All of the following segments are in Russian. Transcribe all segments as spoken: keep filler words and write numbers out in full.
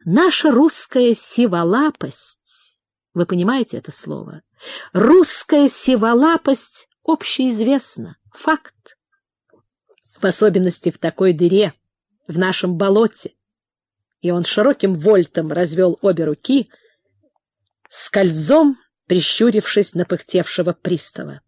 Наша русская сиволапость, вы понимаете это слово? Русская сиволапость общеизвестна, факт. В особенности в такой дыре, в нашем болоте. И он широким вольтом развел обе руки, скользом прищурившись на пыхтевшего пристава.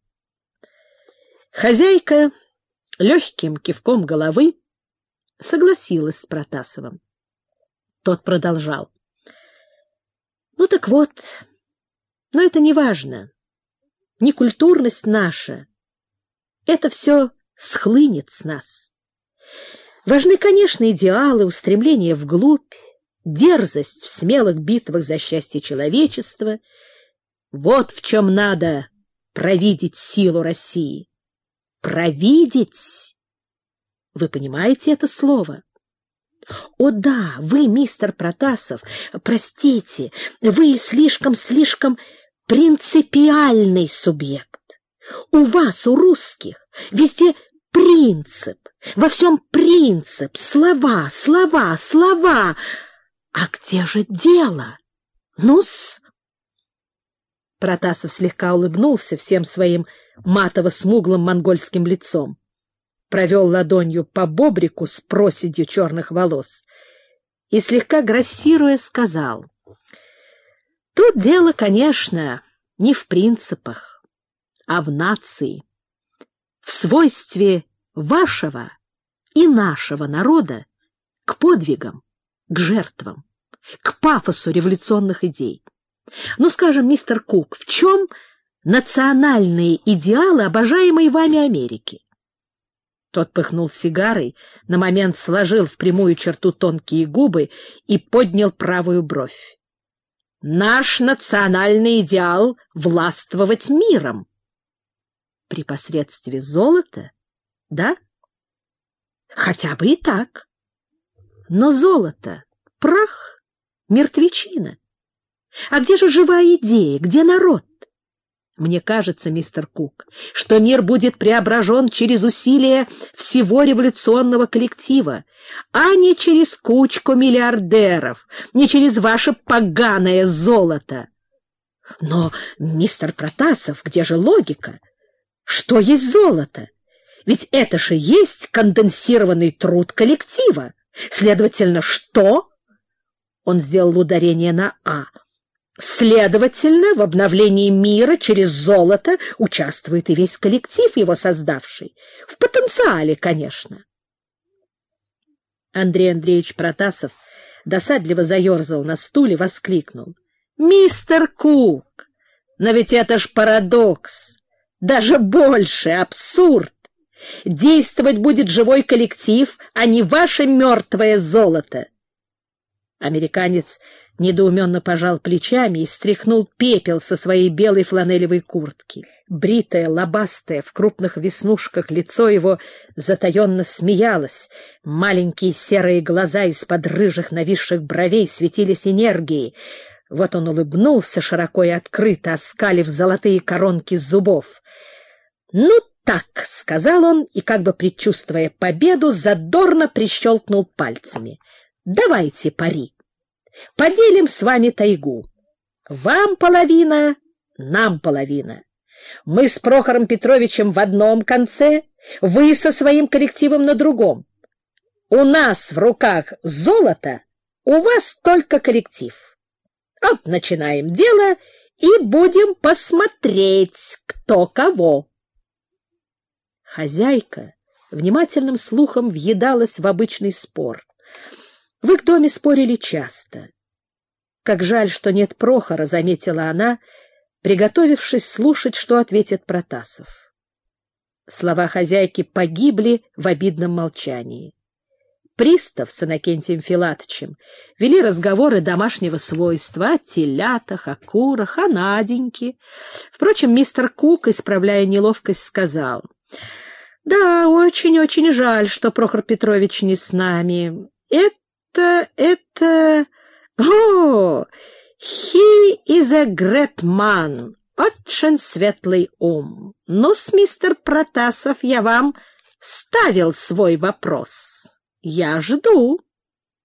Хозяйка легким кивком головы согласилась с Протасовым. Тот продолжал. Ну так вот, но это не важно. Некультурность наша. Это все схлынет с нас. Важны, конечно, идеалы, устремления вглубь, дерзость в смелых битвах за счастье человечества. Вот в чем надо провидеть силу России. Провидеть! Вы понимаете это слово? О да, вы, мистер Протасов, простите, вы слишком-слишком принципиальный субъект. У вас, у русских, везде принцип, во всем принцип, слова, слова, слова. А где же дело? Ну-с. Протасов слегка улыбнулся всем своим матово-смуглым монгольским лицом, провел ладонью по бобрику с проседью черных волос и, слегка грассируя, сказал: «Тут дело, конечно, не в принципах, а в нации, в свойстве вашего и нашего народа к подвигам, к жертвам, к пафосу революционных идей. Ну, скажем, мистер Кук, в чем национальные идеалы, обожаемой вами Америки?» Тот пыхнул сигарой, на момент сложил в прямую черту тонкие губы и поднял правую бровь. «Наш национальный идеал — властвовать миром». «При посредстве золота? Да? Хотя бы и так. Но золото — прах, мертвечина. А где же живая идея, где народ? Мне кажется, мистер Кук, что мир будет преображен через усилия всего революционного коллектива, а не через кучку миллиардеров, не через ваше поганое золото. Но, мистер Протасов, где же логика? Что есть золото? Ведь это же есть конденсированный труд коллектива. Следовательно, что? Он сделал ударение на «а». Следовательно, в обновлении мира через золото участвует и весь коллектив, его создавший. В потенциале, конечно. Андрей Андреевич Протасов досадливо заерзал на стуле, воскликнул: «Мистер Кук, но ведь это ж парадокс, даже больше, абсурд. Действовать будет живой коллектив, а не ваше мертвое золото». Американец недоуменно пожал плечами и стряхнул пепел со своей белой фланелевой куртки. Бритое, лобастое, в крупных веснушках лицо его затаенно смеялось. Маленькие серые глаза из-под рыжих нависших бровей светились энергией. Вот он улыбнулся широко и открыто, оскалив золотые коронки зубов. «Ну так», — сказал он, и, как бы предчувствуя победу, задорно прищелкнул пальцами. «Давайте пари. Поделим с вами тайгу. Вам половина, нам половина. Мы с Прохором Петровичем в одном конце, вы со своим коллективом на другом. У нас в руках золото, у вас только коллектив. Вот начинаем дело и будем посмотреть, кто кого». Хозяйка внимательным слухом въедалась в обычный спор. В их доме спорили часто. Как жаль, что нет Прохора, заметила она, приготовившись слушать, что ответит Протасов. Слова хозяйки погибли в обидном молчании. Пристав с Иннокентием Филатычем вели разговоры домашнего свойства о телятах, о курах, о Наденьке. Впрочем, мистер Кук, исправляя неловкость, сказал: «Да, очень-очень жаль, что Прохор Петрович не с нами. Это, это... О, he is a great man, очень светлый ум. Ну-с, мистер Протасов, я вам ставил свой вопрос. Я жду».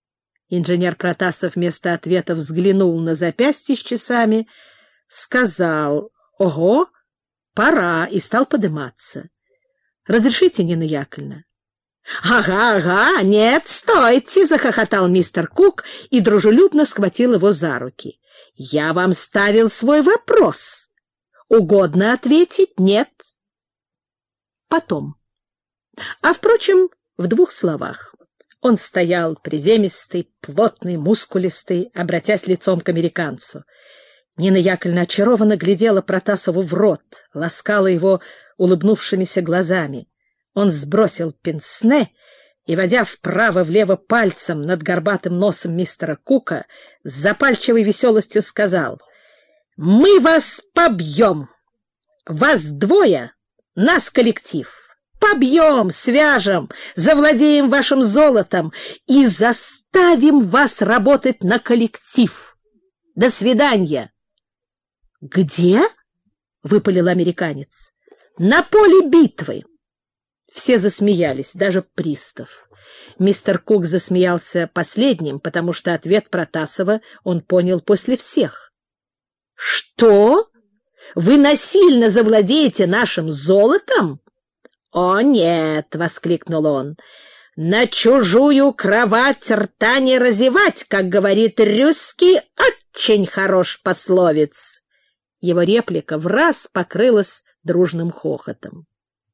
Инженер Протасов вместо ответа взглянул на запястье с часами, сказал «Ого, пора!» и стал подыматься. «Разрешите, Нина Яковлевна?» «Ага, ага, нет, стойте!» — захохотал мистер Кук и дружелюбно схватил его за руки. «Я вам ставил свой вопрос. Угодно ответить? Нет?» «Потом. А, впрочем, в двух словах». Он стоял приземистый, плотный, мускулистый, обратясь лицом к американцу. Нина Яковлевна очарованно глядела Протасову в рот, ласкала его улыбнувшимися глазами. Он сбросил пенсне и, водя вправо-влево пальцем над горбатым носом мистера Кука, с запальчивой веселостью сказал: «Мы вас побьем! Вас двое, нас коллектив! Побьем, свяжем, завладеем вашим золотом и заставим вас работать на коллектив! До свидания!» «Где?» — выпалил американец. «На поле битвы!» Все засмеялись, даже пристав. Мистер Кук засмеялся последним, потому что ответ Протасова он понял после всех. «Что? Вы насильно завладеете нашим золотом?» «О, нет!» — воскликнул он. «На чужую кровать рта не разевать, как говорит русский, очень хорош пословиц». Его реплика враз покрылась дружным хохотом.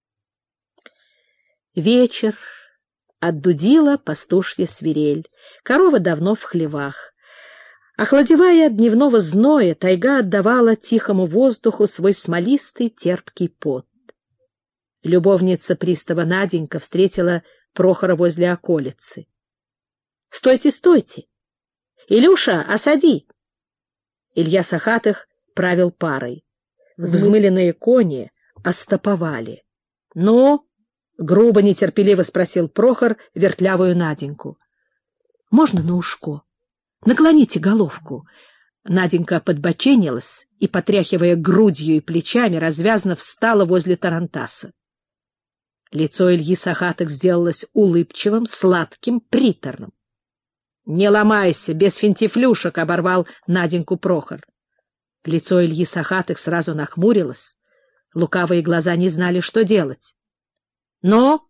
Вечер. Отдудила пастушья свирель. Корова давно в хлевах. Охладевая от дневного зноя, тайга отдавала тихому воздуху свой смолистый терпкий пот. Любовница пристава Наденька встретила Прохора возле околицы. — Стойте, стойте! Илюша, осади! Илья Сахатых правил парой. Взмыленные кони остоповали. — Ну? — грубо, нетерпеливо спросил Прохор вертлявую Наденьку. — Можно на ушко? Наклоните головку. Наденька подбоченилась и, потряхивая грудью и плечами, развязно встала возле тарантаса. Лицо Ильи Сахатых сделалось улыбчивым, сладким, приторным. — Не ломайся, без финтифлюшек! — оборвал Наденьку Прохор. Лицо Ильи Сахатых сразу нахмурилось. Лукавые глаза не знали, что делать. — Ну,